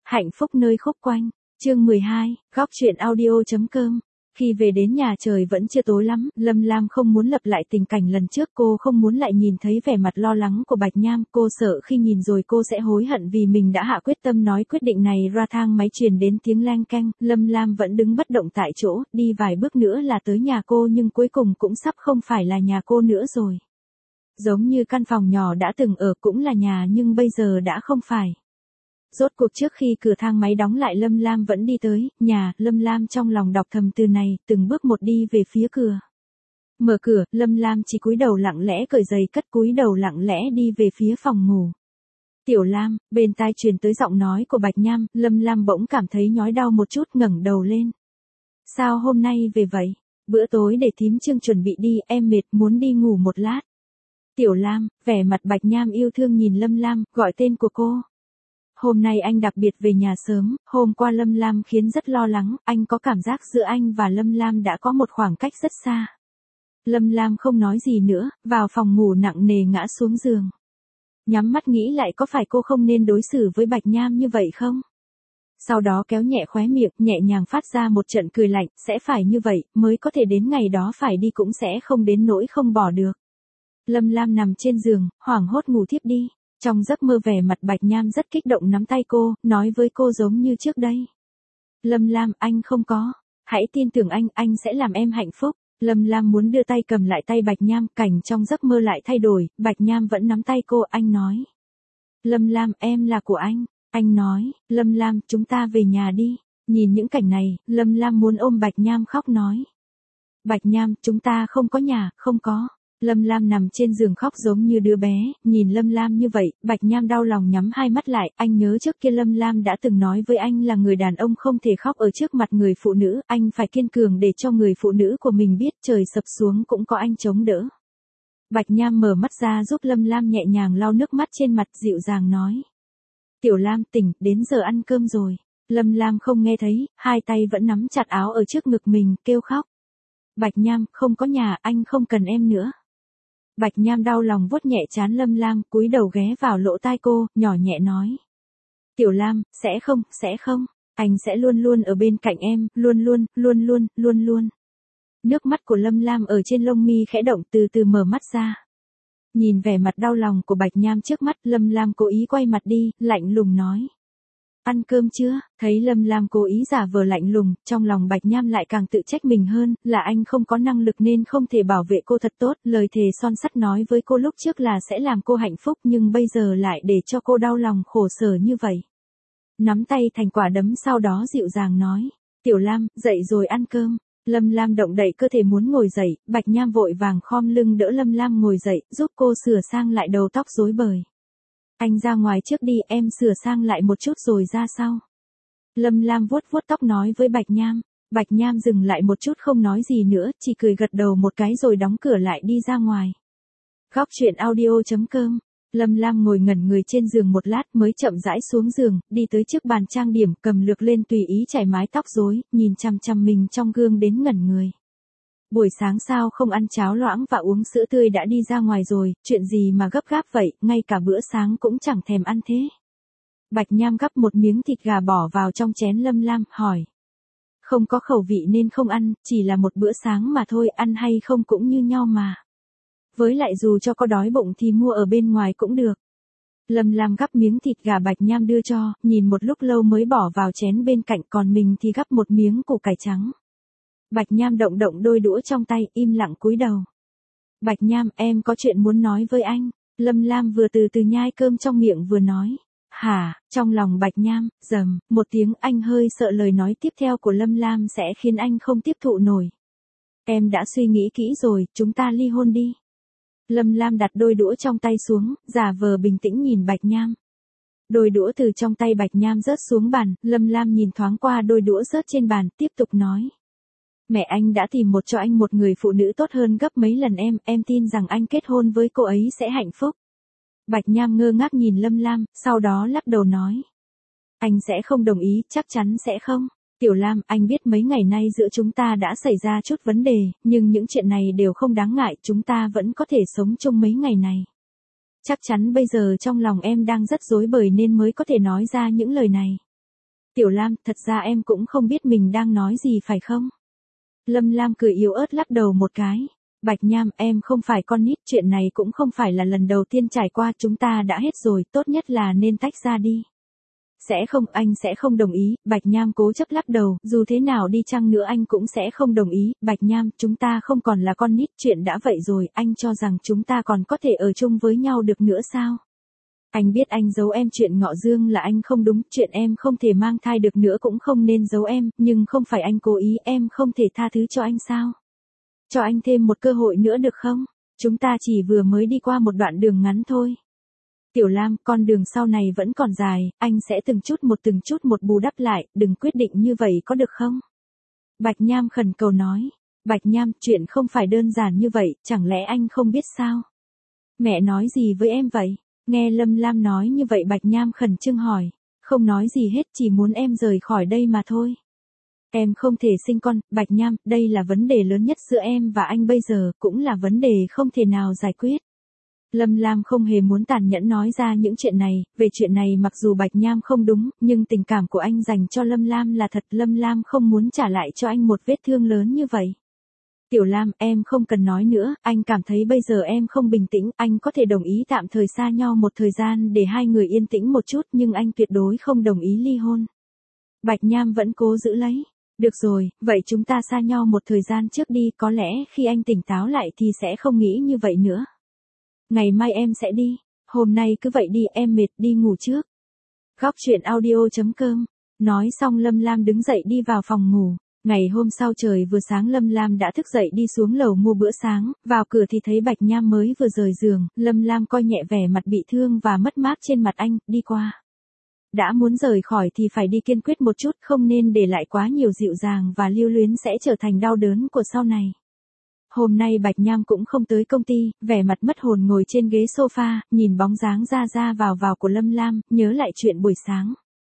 Hạnh phúc nơi khúc quanh. Chương 12, góc truyện audio.com. Khi về đến nhà trời vẫn chưa tối lắm, Lâm Lam không muốn lặp lại tình cảnh lần trước, cô không muốn lại nhìn thấy vẻ mặt lo lắng của Bạch Nham, cô sợ khi nhìn rồi cô sẽ hối hận vì mình đã hạ quyết tâm nói quyết định này ra. Thang máy truyền đến tiếng leng keng, Lâm Lam vẫn đứng bất động tại chỗ, đi vài bước nữa là tới nhà cô nhưng cuối cùng cũng sắp không phải là nhà cô nữa rồi. Giống như căn phòng nhỏ đã từng ở cũng là nhà nhưng bây giờ đã không phải. Rốt cuộc trước khi cửa thang máy đóng lại Lâm Lam vẫn đi tới nhà, Lâm Lam trong lòng đọc thầm từ này, từng bước một đi về phía cửa. Mở cửa, Lâm Lam chỉ cúi đầu lặng lẽ cởi giày, cất cúi đầu lặng lẽ đi về phía phòng ngủ. Tiểu Lam, bên tai truyền tới giọng nói của Bạch Nham, Lâm Lam bỗng cảm thấy nhói đau một chút, ngẩng đầu lên. Sao hôm nay về vậy? Bữa tối để thím Trương chuẩn bị đi, em mệt muốn đi ngủ một lát. Tiểu Lam, vẻ mặt Bạch Nham yêu thương nhìn Lâm Lam, gọi tên của cô. Hôm nay anh đặc biệt về nhà sớm, hôm qua Lâm Lam khiến rất lo lắng, anh có cảm giác giữa anh và Lâm Lam đã có một khoảng cách rất xa. Lâm Lam không nói gì nữa, vào phòng ngủ nặng nề ngã xuống giường. Nhắm mắt nghĩ lại có phải cô không nên đối xử với Bạch Nham như vậy không? Sau đó kéo nhẹ khóe miệng, nhẹ nhàng phát ra một trận cười lạnh, sẽ phải như vậy, mới có thể đến ngày đó phải đi cũng sẽ không đến nỗi không bỏ được. Lâm Lam nằm trên giường, hoảng hốt ngủ thiếp đi. Trong giấc mơ vẻ mặt Bạch Nham rất kích động nắm tay cô, nói với cô giống như trước đây. Lâm Lam, anh không có. Hãy tin tưởng anh sẽ làm em hạnh phúc. Lâm Lam muốn đưa tay cầm lại tay Bạch Nham, cảnh trong giấc mơ lại thay đổi, Bạch Nham vẫn nắm tay cô, anh nói. Lâm Lam, em là của anh nói, Lâm Lam, chúng ta về nhà đi. Nhìn những cảnh này, Lâm Lam muốn ôm Bạch Nham khóc nói. Bạch Nham, chúng ta không có nhà, không có. Lâm Lam nằm trên giường khóc giống như đứa bé, nhìn Lâm Lam như vậy, Bạch Nham đau lòng nhắm hai mắt lại, anh nhớ trước kia Lâm Lam đã từng nói với anh là người đàn ông không thể khóc ở trước mặt người phụ nữ, anh phải kiên cường để cho người phụ nữ của mình biết trời sập xuống cũng có anh chống đỡ. Bạch Nham mở mắt ra giúp Lâm Lam nhẹ nhàng lau nước mắt trên mặt, dịu dàng nói. Tiểu Lam tỉnh, đến giờ ăn cơm rồi. Lâm Lam không nghe thấy, hai tay vẫn nắm chặt áo ở trước ngực mình, kêu khóc. Bạch Nham, không có nhà, anh không cần em nữa. Bạch Nham đau lòng vuốt nhẹ trán Lâm Lam, cúi đầu ghé vào lỗ tai cô, nhỏ nhẹ nói. Tiểu Lam, sẽ không, anh sẽ luôn luôn ở bên cạnh em, luôn. Nước mắt của Lâm Lam ở trên lông mi khẽ động, từ từ mở mắt ra. Nhìn vẻ mặt đau lòng của Bạch Nham trước mắt, Lâm Lam cố ý quay mặt đi, lạnh lùng nói. Ăn cơm chưa? Thấy Lâm Lam cố ý giả vờ lạnh lùng, trong lòng Bạch Nham lại càng tự trách mình hơn, là anh không có năng lực nên không thể bảo vệ cô thật tốt, lời thề son sắt nói với cô lúc trước là sẽ làm cô hạnh phúc nhưng bây giờ lại để cho cô đau lòng khổ sở như vậy. Nắm tay thành quả đấm sau đó dịu dàng nói, Tiểu Lam, dậy rồi ăn cơm. Lâm Lam động đậy cơ thể muốn ngồi dậy, Bạch Nham vội vàng khom lưng đỡ Lâm Lam ngồi dậy, giúp cô sửa sang lại đầu tóc rối bời. Anh ra ngoài trước đi, em sửa sang lại một chút rồi ra sau. Lâm Lam vuốt tóc nói với Bạch Nham. Bạch Nham dừng lại một chút không nói gì nữa, chỉ cười gật đầu một cái rồi đóng cửa lại đi ra ngoài. Góc truyện audio.com. Lâm Lam ngồi ngẩn người trên giường một lát mới chậm rãi xuống giường, đi tới trước bàn trang điểm, cầm lược lên tùy ý chải mái tóc rối, nhìn chằm chằm mình trong gương đến ngẩn người. Buổi sáng sao không ăn cháo loãng và uống sữa tươi đã đi ra ngoài rồi, chuyện gì mà gấp gáp vậy, ngay cả bữa sáng cũng chẳng thèm ăn thế. Bạch Nham gắp một miếng thịt gà bỏ vào trong chén Lâm Lam, hỏi. Không có khẩu vị nên không ăn, chỉ là một bữa sáng mà thôi, ăn hay không cũng như nhau mà. Với lại dù cho có đói bụng thì mua ở bên ngoài cũng được. Lâm Lam gắp miếng thịt gà Bạch Nham đưa cho, nhìn một lúc lâu mới bỏ vào chén bên cạnh, còn mình thì gắp một miếng củ cải trắng. Bạch Nham động đôi đũa trong tay, im lặng cúi đầu. Bạch Nham, em có chuyện muốn nói với anh. Lâm Lam vừa từ từ nhai cơm trong miệng vừa nói. Hả? Trong lòng Bạch Nham, rầm, một tiếng, anh hơi sợ lời nói tiếp theo của Lâm Lam sẽ khiến anh không tiếp thụ nổi. Em đã suy nghĩ kỹ rồi, chúng ta ly hôn đi. Lâm Lam đặt đôi đũa trong tay xuống, giả vờ bình tĩnh nhìn Bạch Nham. Đôi đũa từ trong tay Bạch Nham rớt xuống bàn, Lâm Lam nhìn thoáng qua đôi đũa rớt trên bàn, tiếp tục nói. Mẹ anh đã tìm cho anh một người phụ nữ tốt hơn gấp mấy lần em tin rằng anh kết hôn với cô ấy sẽ hạnh phúc. Bạch Nham ngơ ngác nhìn Lâm Lam, sau đó lắc đầu nói. Anh sẽ không đồng ý, chắc chắn sẽ không. Tiểu Lam, anh biết mấy ngày nay giữa chúng ta đã xảy ra chút vấn đề, nhưng những chuyện này đều không đáng ngại, chúng ta vẫn có thể sống chung mấy ngày này. Chắc chắn bây giờ trong lòng em đang rất rối bời nên mới có thể nói ra những lời này. Tiểu Lam, thật ra em cũng không biết mình đang nói gì phải không? Lâm Lam cười yếu ớt lắc đầu một cái. Bạch Nham, em không phải con nít, chuyện này cũng không phải là lần đầu tiên trải qua, chúng ta đã hết rồi, tốt nhất là nên tách ra đi. Sẽ không, anh sẽ không đồng ý, Bạch Nham cố chấp lắc đầu, dù thế nào đi chăng nữa anh cũng sẽ không đồng ý, Bạch Nham, chúng ta không còn là con nít, chuyện đã vậy rồi, anh cho rằng chúng ta còn có thể ở chung với nhau được nữa sao? Anh biết anh giấu em chuyện Ngọ Dương là anh không đúng, chuyện em không thể mang thai được nữa cũng không nên giấu em, nhưng không phải anh cố ý, em không thể tha thứ cho anh sao? Cho anh thêm một cơ hội nữa được không? Chúng ta chỉ vừa mới đi qua một đoạn đường ngắn thôi. Tiểu Lam, con đường sau này vẫn còn dài, anh sẽ từng chút một bù đắp lại, đừng quyết định như vậy có được không? Bạch Nham khẩn cầu nói. Bạch Nham, chuyện không phải đơn giản như vậy, chẳng lẽ anh không biết sao? Mẹ nói gì với em vậy? Nghe Lâm Lam nói như vậy Bạch Nham khẩn trương hỏi. Không nói gì hết, chỉ muốn em rời khỏi đây mà thôi. Em không thể sinh con, Bạch Nham, đây là vấn đề lớn nhất giữa em và anh bây giờ, cũng là vấn đề không thể nào giải quyết. Lâm Lam không hề muốn tàn nhẫn nói ra những chuyện này, về chuyện này mặc dù Bạch Nham không đúng, nhưng tình cảm của anh dành cho Lâm Lam là thật, Lâm Lam không muốn trả lại cho anh một vết thương lớn như vậy. Tiểu Lam, em không cần nói nữa, anh cảm thấy bây giờ em không bình tĩnh, anh có thể đồng ý tạm thời xa nhau một thời gian để hai người yên tĩnh một chút, nhưng anh tuyệt đối không đồng ý ly hôn. Bạch Nham vẫn cố giữ lấy. Được rồi, vậy chúng ta xa nhau một thời gian trước đi, có lẽ khi anh tỉnh táo lại thì sẽ không nghĩ như vậy nữa. Ngày mai em sẽ đi, hôm nay cứ vậy đi, em mệt, đi ngủ trước. Góc truyện audio.com. Nói xong Lâm Lam đứng dậy đi vào phòng ngủ. Ngày hôm sau trời vừa sáng Lâm Lam đã thức dậy đi xuống lầu mua bữa sáng, vào cửa thì thấy Bạch Nham mới vừa rời giường, Lâm Lam coi nhẹ vẻ mặt bị thương và mất mát trên mặt anh, đi qua. Đã muốn rời khỏi thì phải đi kiên quyết một chút, không nên để lại quá nhiều dịu dàng và lưu luyến sẽ trở thành đau đớn của sau này. Hôm nay Bạch Nham cũng không tới công ty, vẻ mặt mất hồn ngồi trên ghế sofa, nhìn bóng dáng ra vào của Lâm Lam, nhớ lại chuyện buổi sáng.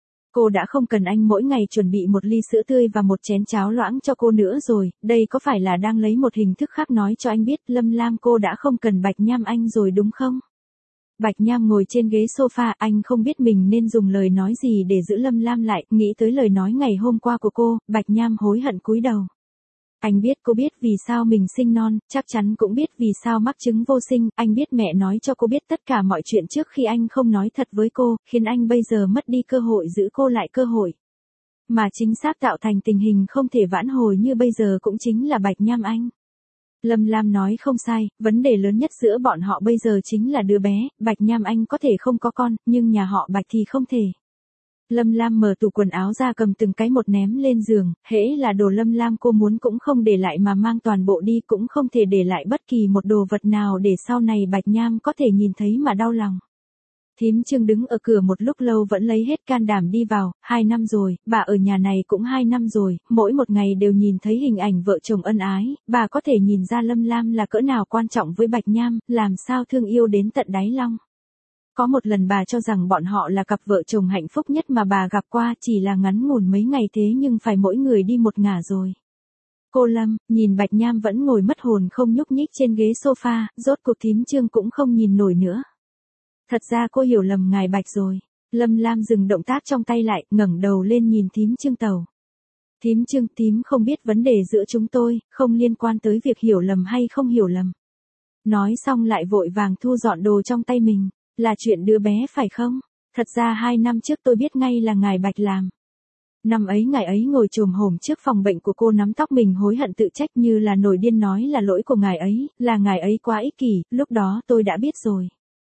Cô đã không cần anh mỗi ngày chuẩn bị một ly sữa tươi và một chén cháo loãng cho cô nữa rồi, đây có phải là đang lấy một hình thức khác nói cho anh biết Lâm Lam cô đã không cần Bạch Nham anh rồi đúng không? Bạch Nham ngồi trên ghế sofa, anh không biết mình nên dùng lời nói gì để giữ Lâm Lam lại, nghĩ tới lời nói ngày hôm qua của cô, Bạch Nham hối hận cúi đầu. Anh biết cô biết vì sao mình sinh non, chắc chắn cũng biết vì sao mắc chứng vô sinh, anh biết mẹ nói cho cô biết tất cả mọi chuyện trước khi anh không nói thật với cô, khiến anh bây giờ mất đi cơ hội giữ cô lại cơ hội. Mà chính xác tạo thành tình hình không thể vãn hồi như bây giờ cũng chính là Bạch Nham anh. Lâm Lam nói không sai, vấn đề lớn nhất giữa bọn họ bây giờ chính là đứa bé, Bạch Nham anh có thể không có con, nhưng nhà họ Bạch thì không thể. Lâm Lam mở tủ quần áo ra cầm từng cái một ném lên giường, hễ là đồ Lâm Lam cô muốn cũng không để lại mà mang toàn bộ đi, cũng không thể để lại bất kỳ một đồ vật nào để sau này Bạch Nham có thể nhìn thấy mà đau lòng. Thím Trương đứng ở cửa một lúc lâu vẫn lấy hết can đảm đi vào, 2 năm rồi, bà ở nhà này cũng 2 năm rồi, mỗi một ngày đều nhìn thấy hình ảnh vợ chồng ân ái, bà có thể nhìn ra Lâm Lam là cỡ nào quan trọng với Bạch Nham, làm sao thương yêu đến tận đáy lòng. Có một lần bà cho rằng bọn họ là cặp vợ chồng hạnh phúc nhất mà bà gặp qua, chỉ là ngắn ngủn mấy ngày thế nhưng phải mỗi người đi một ngả rồi. Cô Lâm, nhìn Bạch Nham vẫn ngồi mất hồn không nhúc nhích trên ghế sofa, rốt cuộc thím Trương cũng không nhìn nổi nữa. Thật ra cô hiểu lầm ngài Bạch rồi. Lâm Lam dừng động tác trong tay lại, ngẩng đầu lên nhìn thím Trương Tàu. Thím Trương, thím không biết vấn đề giữa chúng tôi, không liên quan tới việc hiểu lầm hay không hiểu lầm. Nói xong lại vội vàng thu dọn đồ trong tay mình. Là chuyện đứa bé phải không? Thật ra 2 năm trước tôi biết ngay là ngài Bạch làm. Năm ấy ngài ấy ngồi chồm hổm trước phòng bệnh của cô nắm tóc mình hối hận tự trách như là nổi điên nói là lỗi của ngài ấy, là ngài ấy quá ích kỷ, lúc đó tôi đã biết rồi.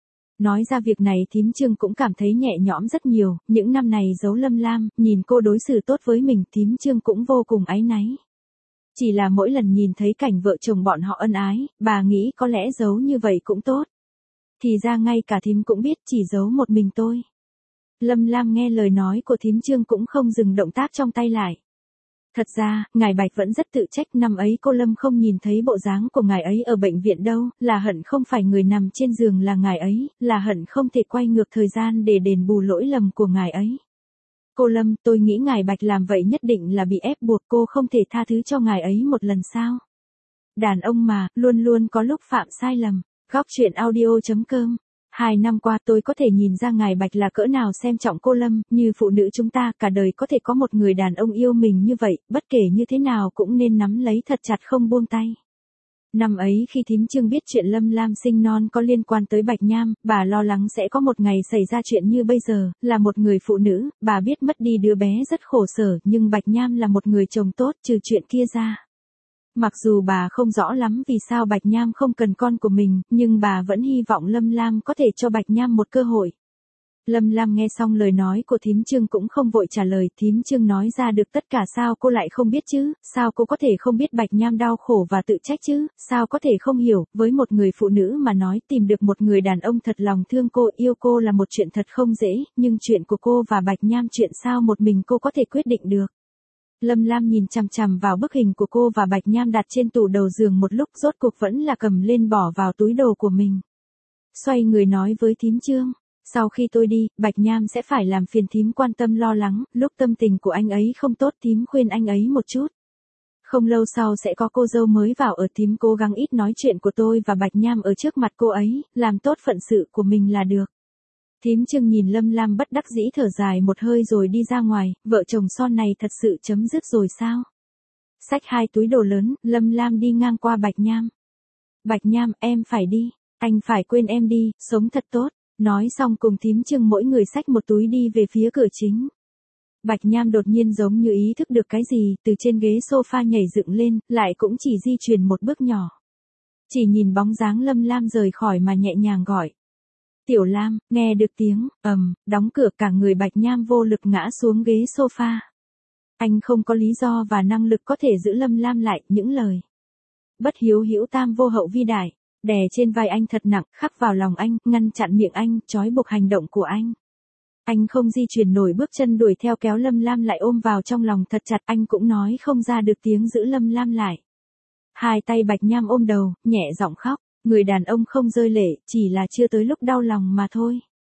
Nói ra việc này thím Trương cũng cảm thấy nhẹ nhõm rất nhiều, những năm này giấu Lâm Lam, nhìn cô đối xử tốt với mình thím Trương cũng vô cùng áy náy. Chỉ là mỗi lần nhìn thấy cảnh vợ chồng bọn họ ân ái, bà nghĩ có lẽ giấu như vậy cũng tốt. Thì ra ngay cả thím cũng biết chỉ giấu một mình tôi. Lâm Lam nghe lời nói của thím Trương cũng không dừng động tác trong tay lại. Thật ra, ngài Bạch vẫn rất tự trách, năm ấy cô Lâm không nhìn thấy bộ dáng của ngài ấy ở bệnh viện đâu, là hận không phải người nằm trên giường là ngài ấy, là hận không thể quay ngược thời gian để đền bù lỗi lầm của ngài ấy. Cô Lâm, tôi nghĩ ngài Bạch làm vậy nhất định là bị ép buộc, cô không thể tha thứ cho ngài ấy một lần sao? Đàn ông mà, luôn luôn có lúc phạm sai lầm. Góc truyện audio.com 2 năm qua tôi có thể nhìn ra ngài Bạch là cỡ nào xem trọng cô Lâm, như phụ nữ chúng ta cả đời có thể có một người đàn ông yêu mình như vậy, bất kể như thế nào cũng nên nắm lấy thật chặt không buông tay. Năm ấy khi thím Trương biết chuyện Lâm Lam sinh non có liên quan tới Bạch Nham, bà lo lắng sẽ có một ngày xảy ra chuyện như bây giờ, là một người phụ nữ, bà biết mất đi đứa bé rất khổ sở, nhưng Bạch Nham là một người chồng tốt trừ chuyện kia ra. Mặc dù bà không rõ lắm vì sao Bạch Nham không cần con của mình, nhưng bà vẫn hy vọng Lâm Lam có thể cho Bạch Nham một cơ hội. Lâm Lam nghe xong lời nói của thím Trương cũng không vội trả lời, thím Trương nói ra được tất cả sao cô lại không biết chứ, sao cô có thể không biết Bạch Nham đau khổ và tự trách chứ, sao có thể không hiểu, với một người phụ nữ mà nói tìm được một người đàn ông thật lòng thương cô, yêu cô là một chuyện thật không dễ, nhưng chuyện của cô và Bạch Nham chuyện sao một mình cô có thể quyết định được. Lâm Lam nhìn chằm chằm vào bức hình của cô và Bạch Nham đặt trên tủ đầu giường một lúc, rốt cuộc vẫn là cầm lên bỏ vào túi đồ của mình. Xoay người nói với thím Trương, sau khi tôi đi, Bạch Nham sẽ phải làm phiền thím quan tâm lo lắng, lúc tâm tình của anh ấy không tốt thím khuyên anh ấy một chút. Không lâu sau sẽ có cô dâu mới vào ở, thím cố gắng ít nói chuyện của tôi và Bạch Nham ở trước mặt cô ấy, làm tốt phận sự của mình là được. Thím Trương nhìn Lâm Lam bất đắc dĩ thở dài một hơi rồi đi ra ngoài, vợ chồng son này thật sự chấm dứt rồi sao? Xách 2 túi đồ lớn, Lâm Lam đi ngang qua Bạch Nham. Bạch Nham, em phải đi, anh phải quên em đi, sống thật tốt. Nói xong cùng thím Trương mỗi người xách một túi đi về phía cửa chính. Bạch Nham đột nhiên giống như ý thức được cái gì, từ trên ghế sofa nhảy dựng lên, lại cũng chỉ di chuyển một bước nhỏ. Chỉ nhìn bóng dáng Lâm Lam rời khỏi mà nhẹ nhàng gọi. Tiểu Lam, nghe được tiếng, đóng cửa, cả người Bạch Nham vô lực ngã xuống ghế sofa. Anh không có lý do và năng lực có thể giữ Lâm Lam lại, những lời bất hiếu hữu tam vô hậu vi đại, đè trên vai anh thật nặng, khắc vào lòng anh, ngăn chặn miệng anh, trói buộc hành động của anh. Anh không di chuyển nổi bước chân đuổi theo, kéo Lâm Lam lại ôm vào trong lòng thật chặt, anh cũng nói không ra được tiếng giữ Lâm Lam lại. 2 tay Bạch Nham ôm đầu, nhẹ giọng khóc, người đàn ông không rơi lệ, chỉ là chưa tới lúc đau lòng mà thôi.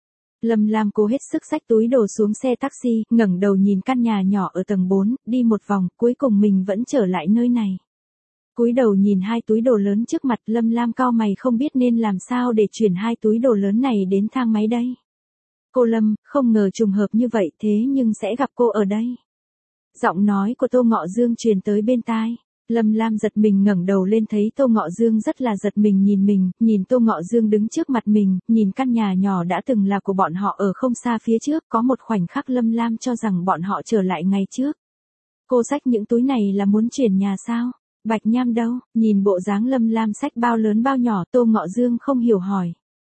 Lâm Lam cố hết sức xách túi đồ xuống xe taxi, ngẩng đầu nhìn căn nhà nhỏ ở tầng 4, đi một vòng, cuối cùng mình vẫn trở lại nơi này. Cúi đầu nhìn 2 túi đồ lớn trước mặt, Lâm Lam cau mày không biết nên làm sao để chuyển 2 túi đồ lớn này đến thang máy đây. Cô Lâm, không ngờ trùng hợp như vậy, thế nhưng sẽ gặp cô ở đây. Giọng nói của Tô Ngọ Dương truyền tới bên tai. Lâm Lam giật mình ngẩng đầu lên thấy Tô Ngọ Dương rất là giật mình, nhìn Tô Ngọ Dương đứng trước mặt mình, nhìn căn nhà nhỏ đã từng là của bọn họ ở không xa phía trước, có một khoảnh khắc Lâm Lam cho rằng bọn họ trở lại ngày trước. Cô xách những túi này là muốn chuyển nhà sao? Bạch Nham đâu? Nhìn bộ dáng Lâm Lam xách bao lớn bao nhỏ, Tô Ngọ Dương không hiểu hỏi.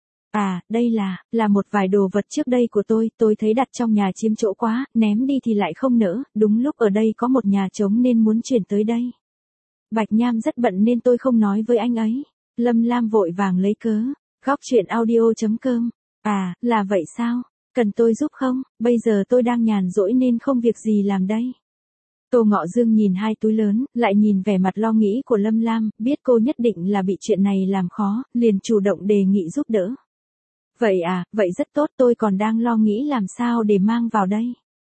À, đây là một vài đồ vật trước đây của tôi thấy đặt trong nhà chiếm chỗ quá, ném đi thì lại không nỡ, đúng lúc ở đây có một nhà trống nên muốn chuyển tới đây. Bạch Nham rất bận nên tôi không nói với anh ấy. Lâm Lam vội vàng lấy cớ. Góc chuyện audio.com. À, là vậy sao? Cần tôi giúp không? Bây giờ tôi đang nhàn rỗi nên không việc gì làm đây. Tô Ngọ Dương nhìn 2 túi lớn, lại nhìn vẻ mặt lo nghĩ của Lâm Lam, biết cô nhất định là bị chuyện này làm khó, liền chủ động đề nghị giúp đỡ. Vậy à, vậy rất tốt, tôi còn đang lo nghĩ làm sao để mang vào đây.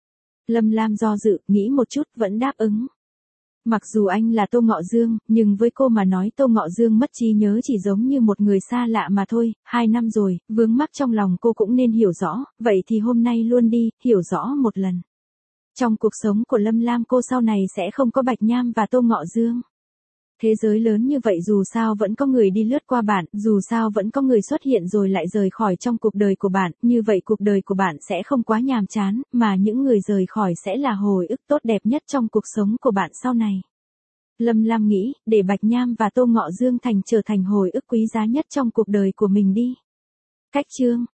Lâm Lam do dự, nghĩ một chút vẫn đáp ứng. Mặc dù anh là Tô Ngọ Dương, nhưng với cô mà nói Tô Ngọ Dương mất trí nhớ chỉ giống như một người xa lạ mà thôi, 2 năm rồi, vướng mắc trong lòng cô cũng nên hiểu rõ, vậy thì hôm nay luôn đi, hiểu rõ một lần. Trong cuộc sống của Lâm Lam cô sau này sẽ không có Bạch Nham và Tô Ngọ Dương. Thế giới lớn như vậy dù sao vẫn có người đi lướt qua bạn, dù sao vẫn có người xuất hiện rồi lại rời khỏi trong cuộc đời của bạn, như vậy cuộc đời của bạn sẽ không quá nhàm chán, mà những người rời khỏi sẽ là hồi ức tốt đẹp nhất trong cuộc sống của bạn sau này. Lâm Lam nghĩ, để Bạch Nham và Tô Ngọ Dương trở thành hồi ức quý giá nhất trong cuộc đời của mình đi. Cách chương